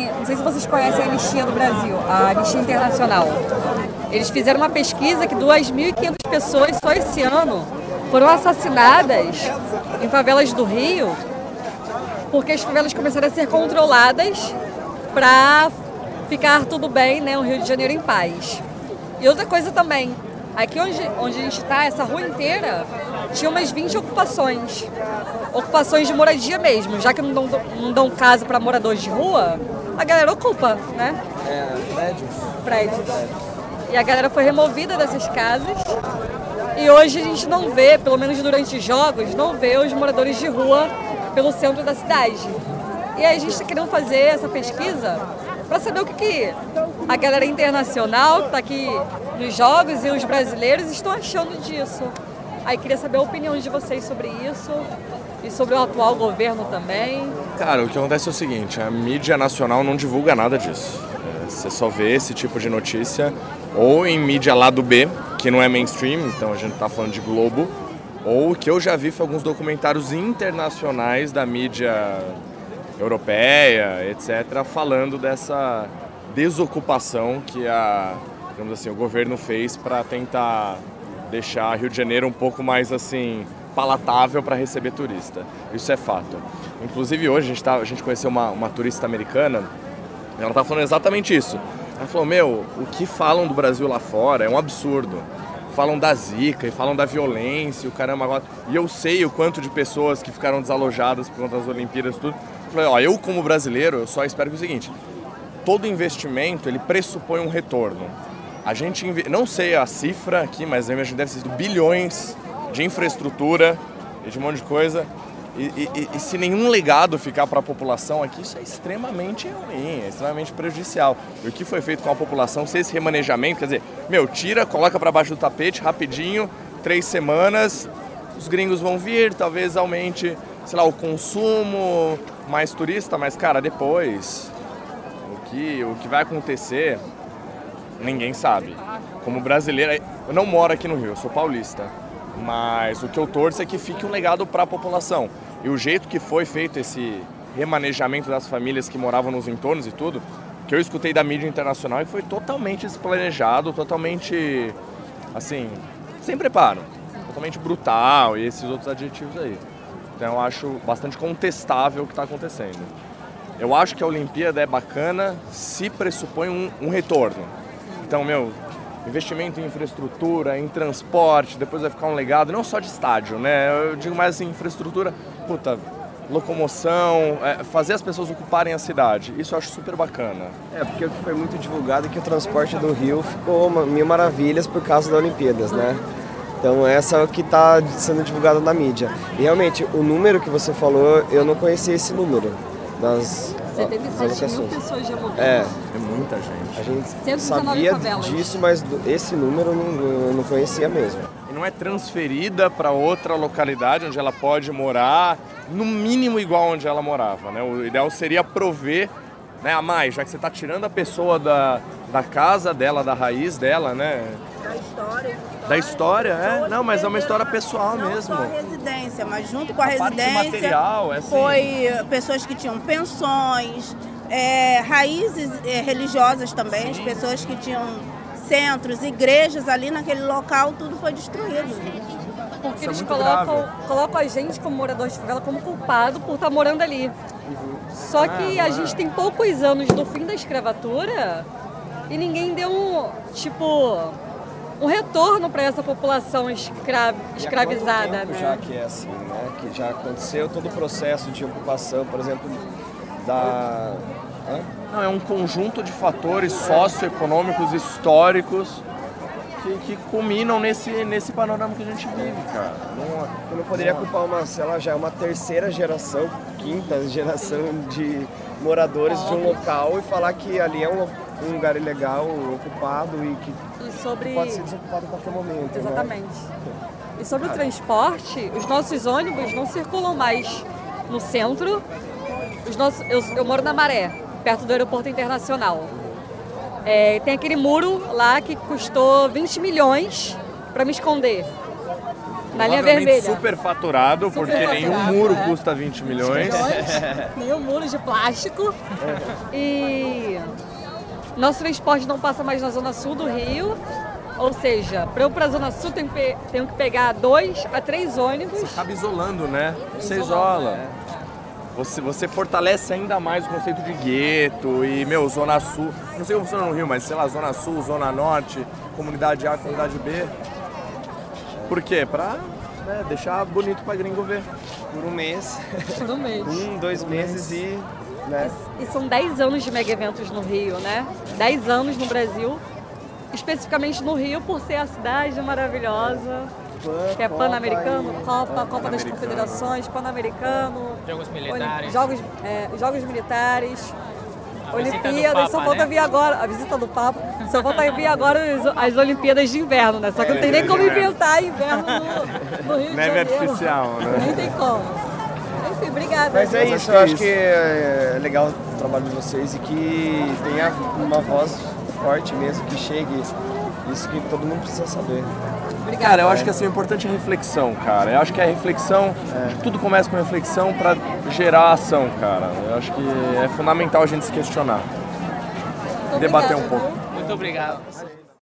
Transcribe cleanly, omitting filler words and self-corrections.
não sei se vocês conhecem a Anistia do Brasil, a Anistia Internacional. Eles fizeram uma pesquisa que 2.500 pessoas só esse ano foram assassinadas em favelas do Rio, porque as favelas começaram a ser controladas para ficar tudo bem, né, o Rio de Janeiro em paz. E outra coisa também, aqui onde a gente está, essa rua inteira, tinha umas 20 ocupações de moradia mesmo, já que não dão casa para moradores de rua, a galera ocupa, né? Prédios. E a galera foi removida dessas casas e hoje a gente não vê, pelo menos durante os jogos, não vê os moradores de rua pelo centro da cidade. E aí a gente está querendo fazer essa pesquisa para saber o que a galera internacional que está aqui nos jogos e os brasileiros estão achando disso. Aí queria saber a opinião de vocês sobre isso e sobre o atual governo também. Cara, o que acontece é o seguinte, a mídia nacional não divulga nada disso. Você só vê esse tipo de notícia ou em mídia lado B, que não é mainstream, então a gente está falando de Globo, ou o que eu já vi foi alguns documentários internacionais da mídia europeia, etc., falando dessa desocupação que digamos assim, o governo fez para tentar deixar Rio de Janeiro um pouco mais assim palatável para receber turista. Isso é fato. Inclusive hoje a gente conheceu uma turista americana, ela estava falando exatamente isso. Ela falou, o que falam do Brasil lá fora é um absurdo. Falam da zica e falam da violência, o caramba. E eu sei o quanto de pessoas que ficaram desalojadas por conta das Olimpíadas e tudo. Eu falei, eu como brasileiro, eu só espero que é o seguinte, todo investimento, ele pressupõe um retorno. A gente, não sei a cifra aqui, mas eu imagino que deve ser bilhões de infraestrutura e de um monte de coisa. E se nenhum legado ficar para a população aqui, isso é extremamente ruim, é extremamente prejudicial. E o que foi feito com a população, sem esse remanejamento, quer dizer, tira, coloca para baixo do tapete, rapidinho, 3 semanas, os gringos vão vir, talvez aumente, sei lá, o consumo, mais turista, mas, cara, depois, o que vai acontecer, ninguém sabe. Como brasileiro, eu não moro aqui no Rio, eu sou paulista, mas o que eu torço é que fique um legado para a população. E o jeito que foi feito esse remanejamento das famílias que moravam nos entornos e tudo, que eu escutei da mídia internacional e foi totalmente desplanejado, totalmente, assim, sem preparo, totalmente brutal e esses outros adjetivos aí. Então eu acho bastante contestável o que está acontecendo. Eu acho que a Olimpíada é bacana se pressupõe um retorno. Então, investimento em infraestrutura, em transporte, depois vai ficar um legado, não só de estádio, né? Eu digo mais assim, infraestrutura, locomoção, fazer as pessoas ocuparem a cidade. Isso eu acho super bacana. Porque o que foi muito divulgado é que o transporte do Rio ficou mil maravilhas por causa das Olimpíadas, né? Então essa é o que está sendo divulgado na mídia. E realmente, o número que você falou, eu não conhecia esse número das 77 mil pessoas já morreram. É muita gente. A gente sabia disso, mas esse número eu não conhecia mesmo. E não é transferida para outra localidade onde ela pode morar, no mínimo igual onde ela morava, né? O ideal seria prover, né, a mais, já que você está tirando a pessoa da casa dela, da raiz dela, né? Da história, Não, mas é uma história pessoal mesmo. Não só a residência, mas junto com a residência material, assim. Foi pessoas que tinham pensões, raízes religiosas também, as pessoas que tinham centros, igrejas ali naquele local, tudo foi destruído. Porque eles colocam a gente como morador de favela como culpado por estar morando ali. Só que a gente tem poucos anos do fim da escravatura e ninguém deu um retorno para essa população escravizada, né? Já que é assim, né? Que já aconteceu todo o processo de ocupação, por exemplo, Não, é um conjunto de fatores socioeconômicos, históricos, que culminam nesse panorama que a gente vive, cara. Eu não poderia culpar já é uma terceira geração, quinta geração de moradores de um local e falar que ali é um lugar ilegal, ocupado e que pode ser desocupado a qualquer momento. Exatamente. Né? E sobre o transporte, os nossos ônibus não circulam mais no centro. Eu moro na Maré, perto do aeroporto internacional. Tem aquele muro lá que custou 20 milhões para me esconder. Na linha Provavelmente vermelha. superfaturado, porque nenhum muro custa 20 milhões. Nenhum muro de plástico. E nosso transporte não passa mais na zona sul do Rio. Ou seja, para eu ir para a zona sul, tenho que pegar 2 a 3 ônibus. Você acaba isolando, né? Você isola. Você fortalece ainda mais o conceito de gueto e, zona sul. Não sei como funciona no Rio, mas sei lá, zona sul, zona norte, comunidade A, comunidade B. Por quê? Pra deixar bonito pra gringo ver. Por um mês. Por um mês. 2 meses e... Né? E são 10 anos de mega eventos no Rio, né? 10 anos no Brasil. Especificamente no Rio, por ser a cidade maravilhosa. Que é Pan-Americano, Copa das Confederações, Pan-Americano, Jogos Militares. Jogos Militares, Olimpíadas, Papa, só falta vir agora, a visita do Papa, só falta vir agora as Olimpíadas de inverno, né? Só que não tem nem como inventar inverno no Rio de Neve Janeiro. artificial, né? Nem tem como. Enfim, obrigada. Mas é isso, eu acho que é legal o trabalho de vocês e que tenha uma voz forte mesmo, que chegue isso que todo mundo precisa saber. Obrigada. Cara, eu acho que assim, o importante é a reflexão, cara. Eu acho que a reflexão, tudo começa com reflexão pra gerar ação, cara. Eu acho que é fundamental a gente se questionar. Muito Debater obrigada, um pouco. viu? Muito obrigado.